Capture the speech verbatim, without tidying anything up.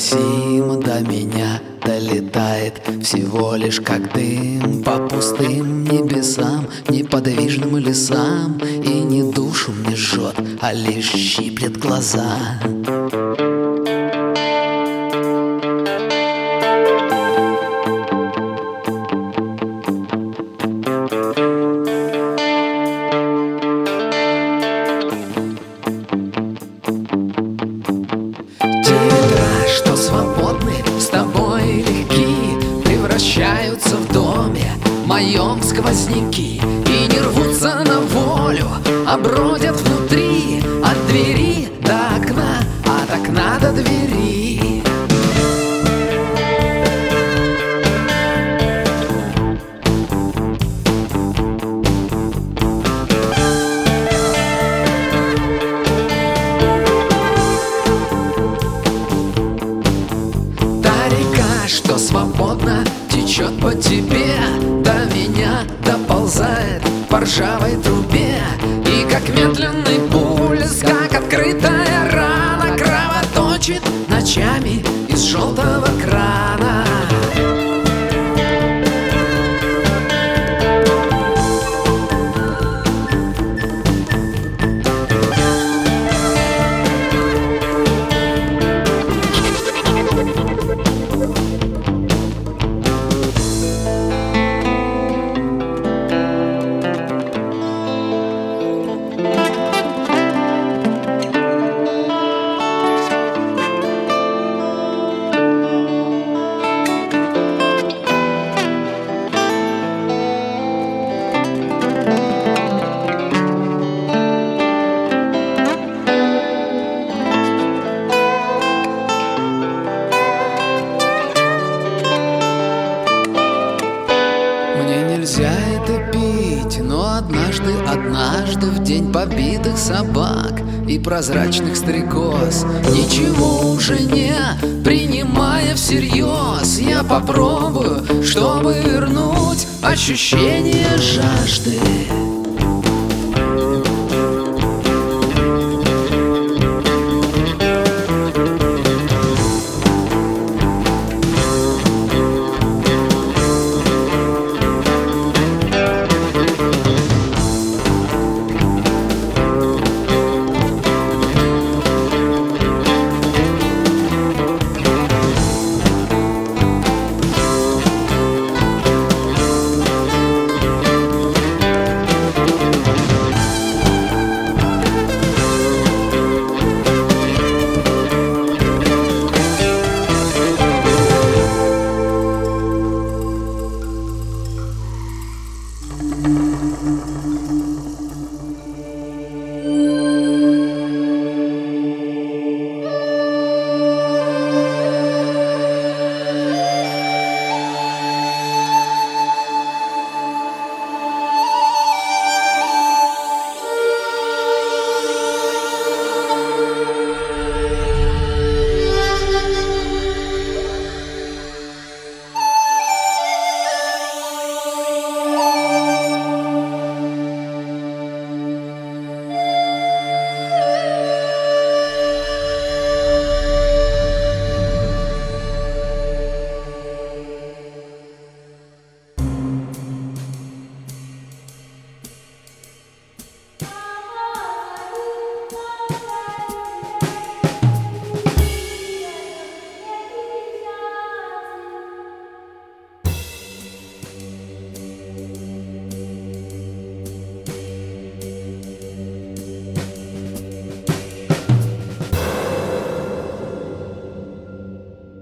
невыносимо до меня долетает всего лишь как дым по пустым небесам, неподвижным лесам. И не душу мне жжет, а лишь щиплет глаза. Что свободны, с тобой легки, превращаются в доме моем в сквозняки. И не рвутся на волю, а бродят внутри, от двери до окна, от окна до двери. Что свободно течет по тебе, до меня доползает по ржавой трубе. И как медленный пульс, как открытая рана, кровоточит ночами из желтого крана. Нельзя это пить, но однажды, однажды в день побитых собак и прозрачных стрекоз, ничего уже не принимая всерьез, я попробую, чтобы вернуть ощущение жажды.